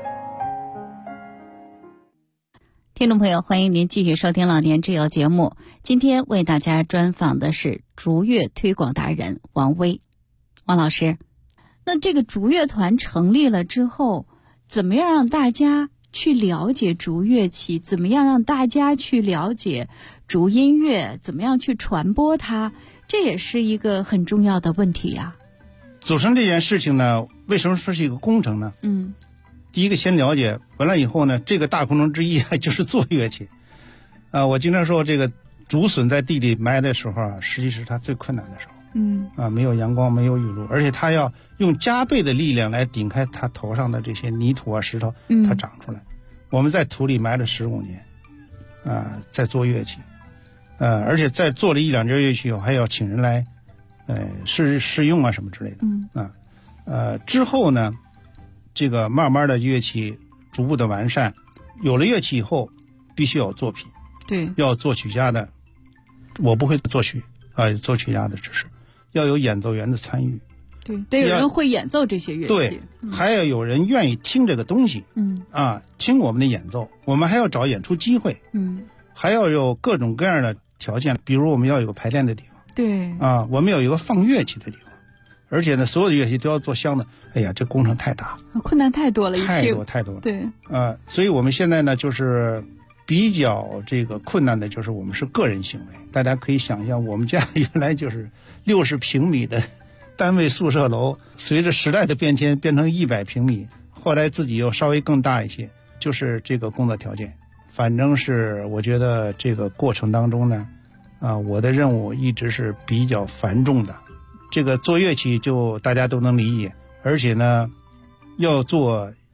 A: 听众朋友，欢迎您继续收听老年之友节目。今天为大家专访的是竹乐推广达人王威。王老师，那这个竹乐团成立了之后，怎么样让大家去了解竹乐器？怎么样让大家去了解竹音乐？怎么样去传播它？这也是一个很重要的问题呀。
I: 组成这件事情呢，为什么说是一个工程呢？第一个先了解，完了以后呢，这个大工程之一就是做乐器。我经常说，这个竹笋在地里埋的时候实际是它最困难的时候。没有阳光，没有雨露，而且它要用加倍的力量来顶开它头上的这些泥土石头，它长出来。我们在土里埋了15年，在做乐器，而且在做了1-2件乐器以后，还要请人来，试用什么之类的。之后呢，这个慢慢的乐器逐步的完善，有了乐器以后，必须要有作品，
J: 对，
I: 要作曲家的，我不会作曲作曲家的指示。要有演奏员的参与，
J: 对，得有人会演奏这些乐器，
I: 对，还要有人愿意听这个东西，听我们的演奏，我们还要找演出机会，还要有各种各样的条件，比如我们要有个排练的地方，
J: 对，
I: 我们要有一个放乐器的地方，而且呢，所有的乐器都要做箱子，哎呀，这工程太大，
J: 困难太多了，
I: 太多了，
J: 对，
I: 所以我们现在呢，就是比较这个困难的就是我们是个人行为，大家可以想象，我们家原来就是60平米的单位宿舍楼，随着时代的变迁变成100平米，后来自己又稍微更大一些，就是这个工作条件。反正是我觉得这个过程当中呢，我的任务一直是比较繁重的。这个做乐器就大家都能理解，而且呢，要做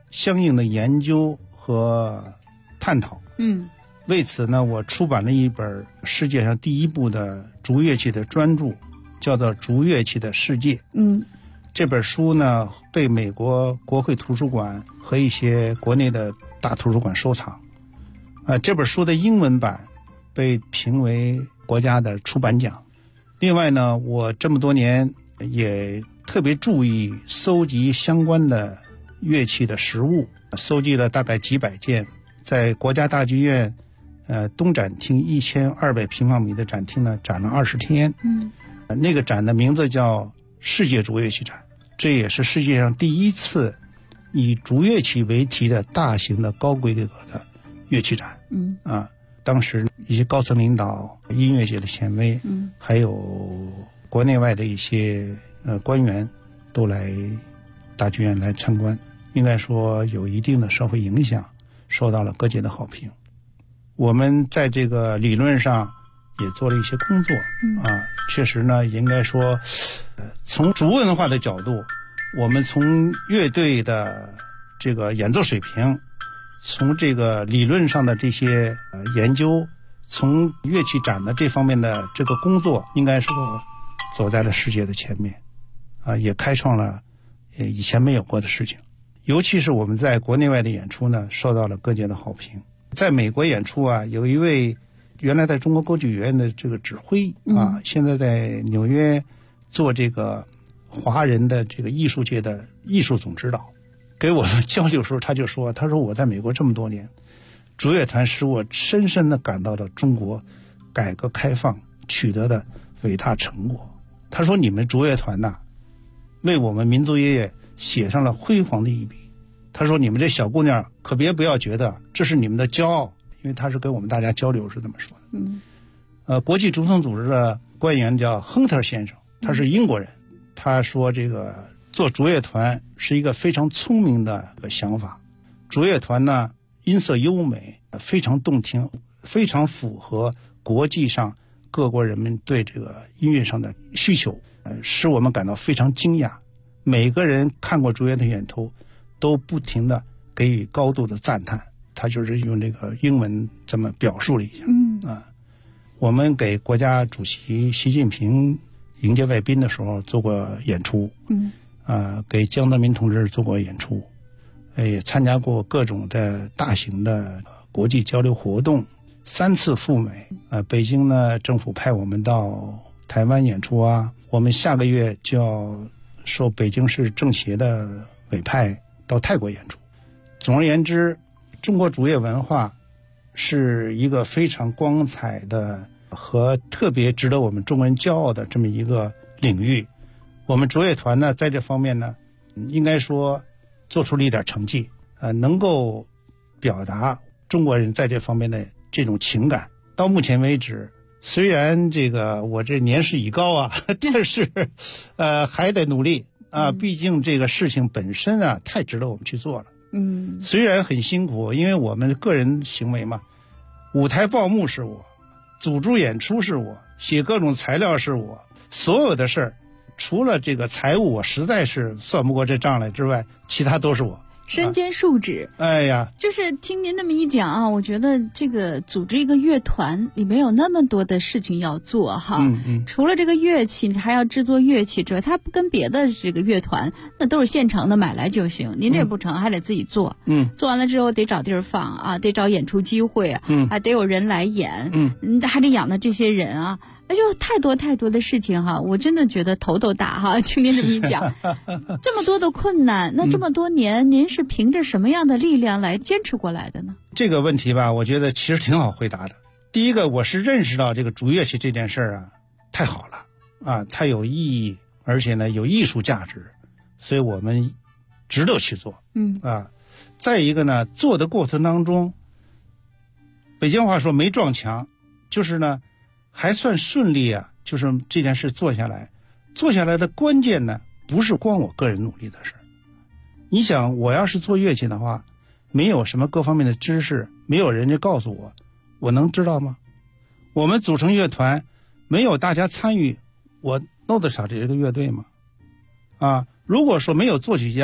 I: 相应的研究和探讨。为此呢，我出版了一本世界上第一部的竹乐器的专著，叫做《竹乐器的世界》。这本书呢被美国国会图书馆和一些国内的大图书馆收藏。这本书的英文版被评为国家的出版奖。另外呢，我这么多年也特别注意搜集相关的乐器的实物，搜集了大概几百件，在国家大剧院东展厅1200平方米的展厅呢展了20天。那个展的名字叫世界竹乐器展，这也是世界上第一次以竹乐器为题的大型的高规格的乐器展。当时一些高层领导、音乐界的权威，还有国内外的一些官员都来大剧院来参观，应该说有一定的社会影响，受到了各界的好评。我们在这个理论上也做了一些工作，确实呢，应该说，从竹文化的角度，我们从乐队的这个演奏水平，从这个理论上的这些研究，从乐器展的这方面的这个工作，应该说走在了世界的前面，也开创了以前没有过的事情。尤其是我们在国内外的演出呢，受到了各界的好评。在美国演出有一位原来在中国歌剧院的这个指挥现在在纽约做这个华人的这个艺术界的艺术总指导，给我们交流的时候，他说我在美国这么多年，竹乐团使我深深地感到了中国改革开放取得的伟大成果。他说你们竹乐团为我们民族乐乐写上了辉煌的一笔。他说你们这小姑娘可不要觉得这是你们的骄傲，因为他是跟我们大家交流是这么说的。国际竹筒组织的官员叫亨特先生，他是英国人，他说这个做竹乐团是一个非常聪明的想法。竹乐团呢音色优美，非常动听，非常符合国际上各国人们对这个音乐上的需求，使我们感到非常惊讶。每个人看过竹乐团演出都不停地给予高度的赞叹，他就是用这个英文这么表述了一下。我们给国家主席习近平迎接外宾的时候做过演出，给江泽民同志做过演出，也参加过各种的大型的国际交流活动，3次赴美。北京呢政府派我们到台湾演出我们下个月就要受北京市政协的委派到泰国演出。总而言之，中国竹乐文化是一个非常光彩的和特别值得我们中国人骄傲的这么一个领域。我们竹乐团呢在这方面呢应该说做出了一点成绩，能够表达中国人在这方面的这种情感。到目前为止，虽然这个我这年事已高但是还得努力毕竟这个事情本身太值得我们去做了。虽然很辛苦，因为我们个人行为嘛，舞台报幕是我，组织演出是我，写各种材料是我，所有的事儿除了这个财务我实在是算不过这账来之外，其他都是我。
J: 身兼数职。
I: 哎呀，
J: 就是听您那么一讲我觉得这个组织一个乐团里面有那么多的事情要做除了这个乐器，你还要制作乐器之外，它不跟别的这个乐团那都是现成的买来就行，您这不成，还得自己做。做完了之后得找地儿放得找演出机会还得有人来演还得养的这些人那就太多的事情我真的觉得头都大听您这么一讲这么多的困难，那这么多年您是凭着什么样的力量来坚持过来的呢？
I: 这个问题吧，我觉得其实挺好回答的。第一个，我是认识到这个竹乐器这件事儿太好了它有意义，而且呢有艺术价值，所以我们值得去做再一个呢，做的过程当中，北京话说没撞墙，就是呢还算顺利就是这件事做下来的关键呢，不是光我个人努力的事。你想，我要是做乐器的话，没有什么各方面的知识，没有人家告诉我，我能知道吗？我们组成乐团，没有大家参与，我弄得少这个乐队吗？如果说没有作曲家，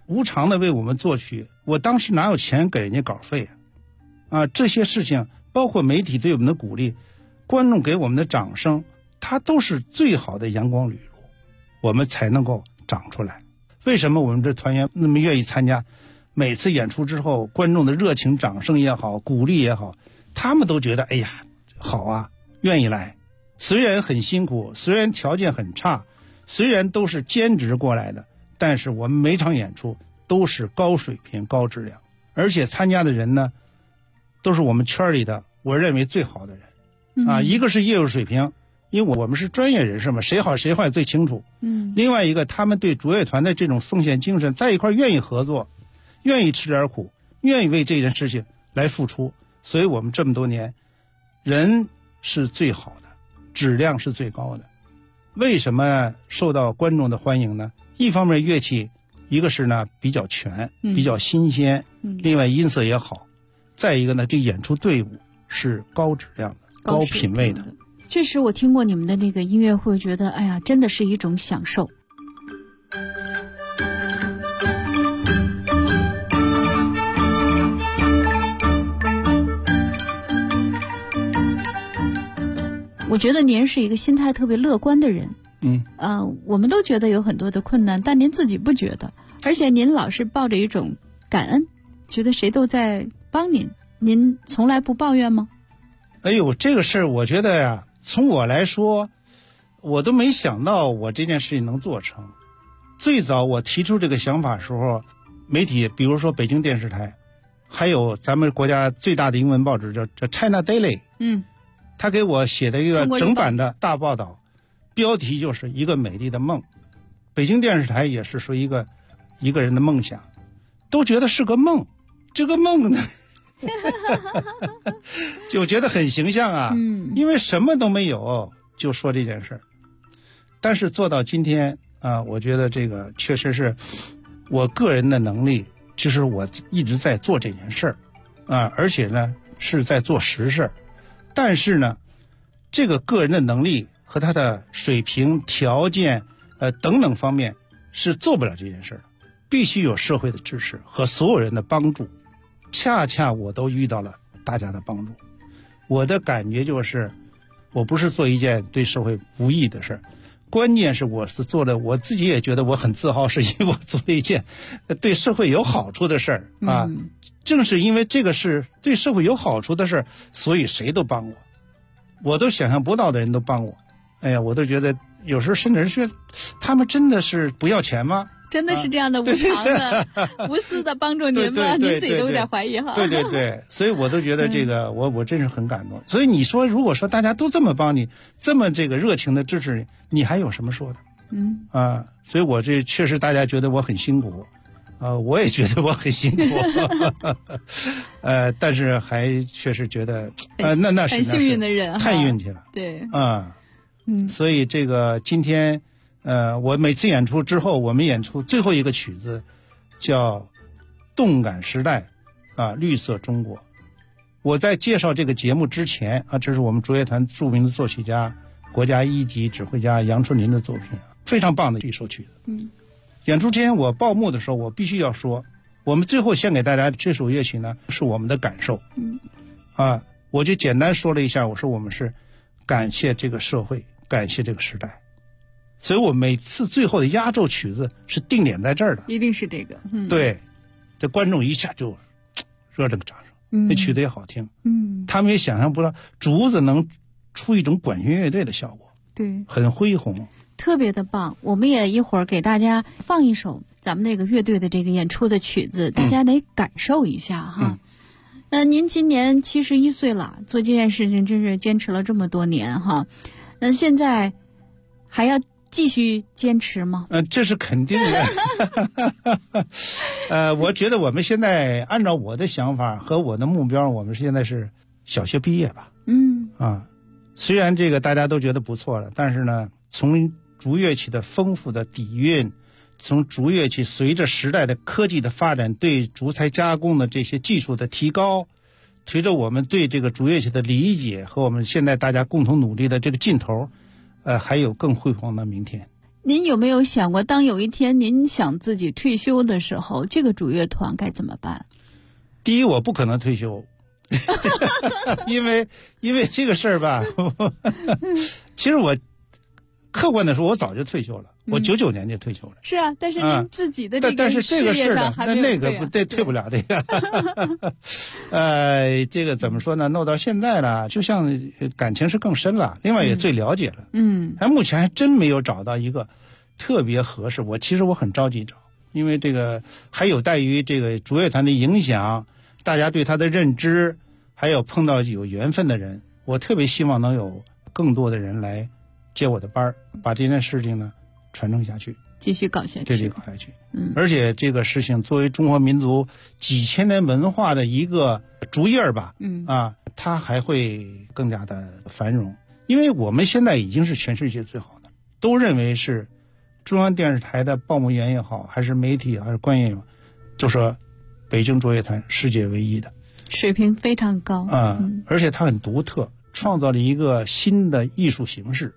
I: 无偿的为我们作曲，我当时哪有钱给人家稿费啊？这些事情包括媒体对我们的鼓励，观众给我们的掌声，它都是最好的阳光履历，我们才能够长出来。为什么我们这团员那么愿意参加？每次演出之后，观众的热情掌声也好，鼓励也好，他们都觉得哎呀好啊，愿意来。虽然很辛苦，虽然条件很差，虽然都是兼职过来的，但是我们每场演出都是高水平高质量，而且参加的人呢都是我们圈里的我认为最好的人啊。一个是业务水平，因为我们是专业人士嘛，谁好谁坏最清楚。另外一个他们对竹乐团的这种奉献精神，在一块愿意合作，愿意吃点苦，愿意为这件事情来付出。所以我们这么多年人是最好的，质量是最高的。为什么受到观众的欢迎呢？一方面乐器一个是呢比较全，比较新鲜，另外音色也好，再一个呢这演出队伍是高质量的高品位的。
J: 确实我听过你们的那个音乐会，觉得哎呀真的是一种享受。我觉得您是一个心态特别乐观的人。我们都觉得有很多的困难，但您自己不觉得，而且您老是抱着一种感恩，觉得谁都在帮您，您从来不抱怨吗？
I: 哎呦，这个事儿我觉得呀，从我来说，我都没想到我这件事情能做成。最早我提出这个想法的时候，媒体比如说北京电视台，还有咱们国家最大的英文报纸叫 China Daily，他给我写的一个整版的大报道，标题就是一个美丽的梦。北京电视台也是说一个人的梦想，都觉得是个梦。这个梦呢就觉得很形象啊，因为什么都没有就说这件事儿。但是做到今天啊，我觉得这个确实是我个人的能力，就是我一直在做这件事儿啊，而且呢是在做实事。但是呢，这个个人的能力和他的水平、条件等等方面是做不了这件事的，必须有社会的支持和所有人的帮助。恰恰我都遇到了大家的帮助。我的感觉就是，我不是做一件对社会不义的事儿，关键是我是做的，我自己也觉得我很自豪，是因为我做了一件对社会有好处的事儿啊。正是因为这个是对社会有好处的事儿，所以谁都帮我，我都想象不到的人都帮我。哎呀，我都觉得有时候甚至是他们真的是不要钱吗？
J: 真的是这样的无偿的、无私的帮助您吗？您自己都有点怀疑哈。
I: 对，所以我都觉得这个我真是很感动。所以你说，如果说大家都这么帮你，这么这个热情的支持你，你还有什么说的？所以我这确实大家觉得我很辛苦。我也觉得我很辛苦，但是还确实觉得，那是
J: 很幸运的人，
I: 太运气了，
J: 对，
I: 所以这个今天，我每次演出之后，我们演出最后一个曲子叫《动感时代》，绿色中国。我在介绍这个节目之前这是我们竹乐团著名的作曲家、国家一级指挥家杨春林的作品，非常棒的一首曲子。演出之前我报幕的时候，我必须要说，我们最后献给大家这首乐曲呢，是我们的感受。我就简单说了一下，我说我们是感谢这个社会，感谢这个时代。所以我每次最后的压轴曲子是定点在这儿的，
J: 一定是这个。
I: 对，这观众一下就热这个掌声，那曲子也好听。他们也想象不到竹子能出一种管弦乐队的效果，
J: 对，
I: 很恢宏。
J: 特别的棒，我们也一会儿给大家放一首咱们那个乐队的这个演出的曲子，大家得感受一下哈。您今年71岁了，做这件事情真是坚持了这么多年哈。那现在还要继续坚持吗？
I: 这是肯定的。我觉得我们现在按照我的想法和我的目标，我们现在是小学毕业吧。虽然这个大家都觉得不错了，但是呢，从竹乐器的丰富的底蕴，从竹乐器随着时代的科技的发展，对竹材加工的这些技术的提高，随着我们对这个竹乐器的理解和我们现在大家共同努力的这个劲头，还有更辉煌的明天。
J: 您有没有想过，当有一天您想自己退休的时候，这个主乐团该怎么办？
I: 第一，我不可能退休，因为这个事儿吧，其实我客观的说，我早就退休了，我99年就退休了。
J: 是啊，但是您自己的这个事业上还没有
I: 那个不对，退不了这个。这个怎么说呢？弄到现在了，就像感情是更深了，另外也最了解了。但目前还真没有找到一个特别合适。其实我很着急找，因为这个还有待于这个竹乐团的影响，大家对他的认知，还有碰到有缘分的人，我特别希望能有更多的人来接我的班儿，把这件事情呢传承下去，
J: 继续搞下去，
I: 继续搞下去。而且这个事情作为中国民族几千年文化的一个竹叶吧，它还会更加的繁荣。因为我们现在已经是全世界最好的，都认为是中央电视台的报幕员也好，还是媒体还是官员也好，就说北京竹乐团世界唯一的，
J: 水平非常高
I: 而且它很独特，创造了一个新的艺术形式。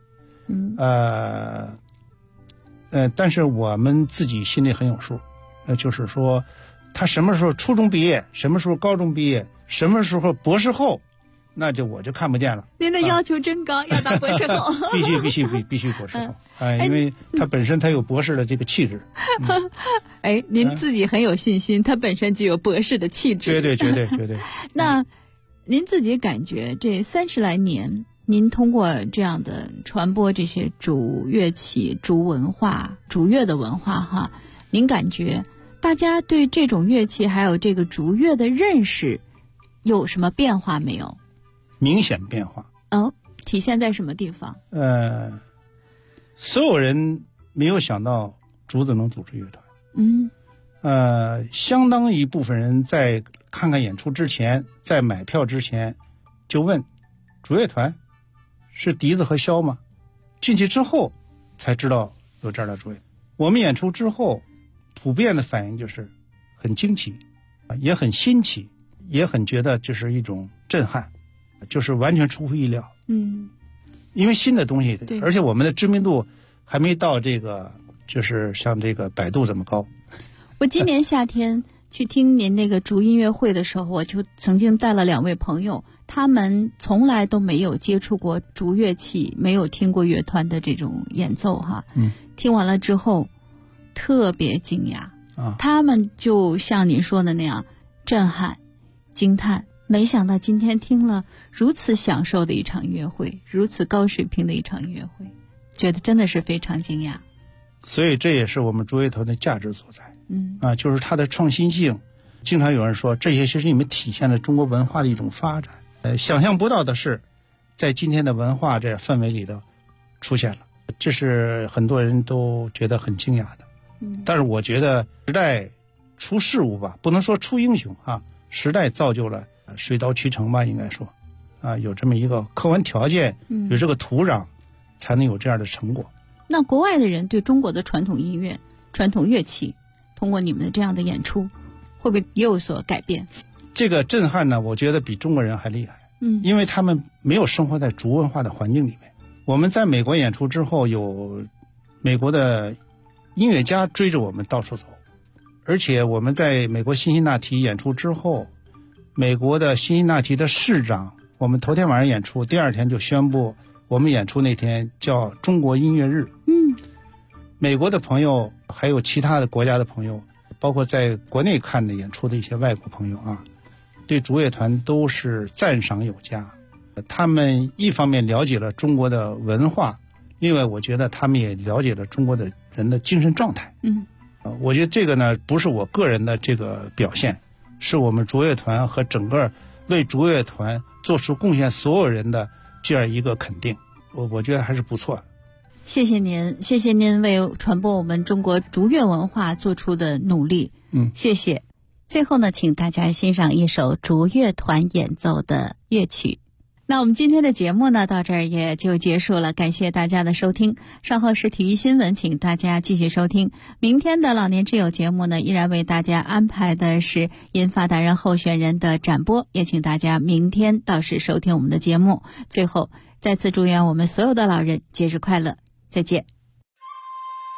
I: 但是我们自己心里很有数，就是说他什么时候初中毕业，什么时候高中毕业，什么时候博士后，那我就看不见了。
J: 您的要求真高，要到博士后。
I: 必须博士后。因为他本身他有博士的这个气质。
J: 您自己很有信心，他本身就有博士的气质。
I: 绝对。
J: 那您自己感觉这30来年，您通过这样的传播这些竹乐器、竹文化、竹乐的文化哈，您感觉大家对这种乐器还有这个竹乐的认识有什么变化没有？
I: 明显变化。
J: 体现在什么地方？
I: 所有人没有想到竹子能组织乐团。相当一部分人在看看演出之前，在买票之前就问竹乐团是笛子和箫吗？进去之后才知道有这样的竹乐。我们演出之后普遍的反应就是很惊奇，也很新奇，也很觉得这是一种震撼，就是完全出乎意料。因为新的东西，而且我们的知名度还没到这个就是像这个百度这么高。
J: 我今年夏天去听您那个竹音乐会的时候，我就曾经带了2位朋友，他们从来都没有接触过竹乐器，没有听过乐团的这种演奏哈。听完了之后特别惊讶，他们就像您说的那样震撼惊叹，没想到今天听了如此享受的一场音乐会，如此高水平的一场音乐会，觉得真的是非常惊讶。
I: 所以这也是我们竹乐团的价值所在。就是它的创新性。经常有人说，这些是你们体现了中国文化的一种发展。想象不到的是，在今天的文化这氛围里头出现了，这是很多人都觉得很惊讶的。但是我觉得时代出事物吧，不能说出英雄啊，时代造就了水到渠成吧，应该说有这么一个客观条件，有这个土壤，才能有这样的成果。
J: 那国外的人对中国的传统音乐、传统乐器，通过你们的这样的演出，会不会也有所改变？
I: 这个震撼呢，我觉得比中国人还厉害。因为他们没有生活在竹文化的环境里面。我们在美国演出之后，有美国的音乐家追着我们到处走，而且我们在美国辛辛那提演出之后，美国的辛辛那提的市长，我们头天晚上演出，第2天就宣布我们演出那天叫中国音乐日。美国的朋友还有其他的国家的朋友，包括在国内看的演出的一些外国朋友对竹乐团都是赞赏有加。他们一方面了解了中国的文化，另外我觉得他们也了解了中国的人的精神状态。我觉得这个呢，不是我个人的这个表现，是我们竹乐团和整个为竹乐团做出贡献所有人的这样一个肯定。我觉得还是不错的。
J: 谢谢您，谢谢您为传播我们中国竹乐文化做出的努力。谢谢。最后呢，请大家欣赏一首竹乐团演奏的乐曲。那我们今天的节目呢，到这儿也就结束了，感谢大家的收听。稍后是体育新闻，请大家继续收听。明天的老年之友节目呢，依然为大家安排的是银发达人候选人的展播，也请大家明天到时收听我们的节目。最后再次祝愿我们所有的老人节日快乐，再见。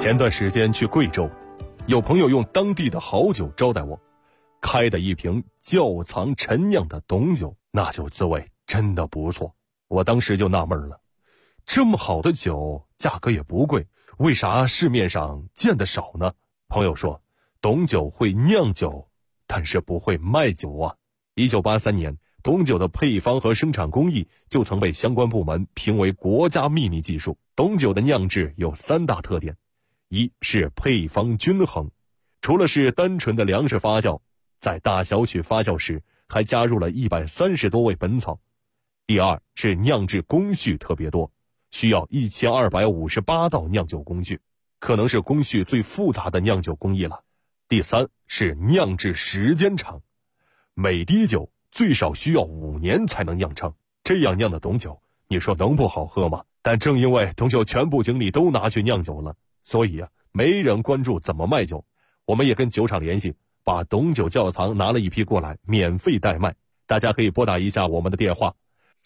D: 前段时间去贵州，有朋友用当地的好酒招待我，开的一瓶窖藏陈酿的董酒，那酒滋味真的不错。我当时就纳闷了，这么好的酒价格也不贵，为啥市面上见得少呢？朋友说，董酒会酿酒，但是不会卖酒啊。1983年，董酒的配方和生产工艺就曾被相关部门评为国家秘密技术。董酒的酿制有3大特点，一是配方均衡，除了是单纯的粮食发酵，在大小曲发酵时还加入了130多味本草。第二是酿制工序特别多，需要1258道酿酒工序，可能是工序最复杂的酿酒工艺了。第三是酿制时间长，每滴酒最少需要5年才能酿成，这样酿的董酒，你说能不好喝吗？但正因为董酒全部精力都拿去酿酒了，所以没人关注怎么卖酒。我们也跟酒厂联系，把董酒窖藏拿了一批过来，免费代卖。大家可以拨打一下我们的电话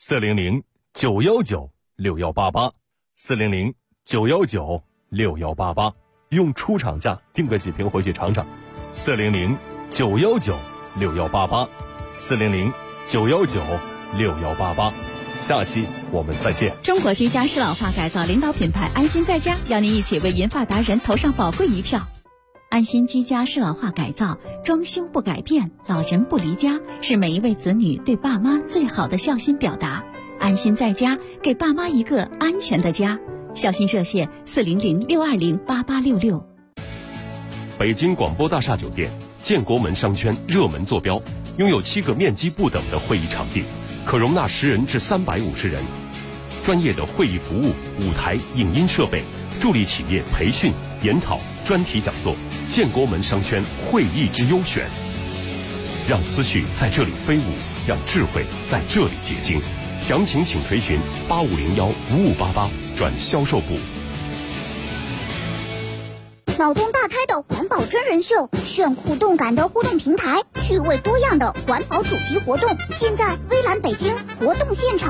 D: 400-919-6188 400-919-6188，用出厂价订个几瓶回去尝尝。400-919-6188 400-919-6188。下期我们再见。
F: 中国居家适老化改造领导品牌安心在家，邀您一起为银发达人投上宝贵一票。安心居家适老化改造，装修不改变，老人不离家，是每一位子女对爸妈最好的孝心表达。安心在家，给爸妈一个安全的家。孝心热线400-620-8866。
D: 北京广播大厦酒店建国门商圈热门坐标，拥有7个面积不等的会议场地，可容纳10人至350人。专业的会议服务、舞台、影音设备，助力企业培训、研讨、专题讲座。建国门商圈会议之优选，让思绪在这里飞舞，让智慧在这里结晶。详情请垂询8501-5588转销售部。
K: 脑洞大开的环保真人秀，炫酷动感的互动平台，趣味多样的环保主题活动，尽在微蓝北京活动现场。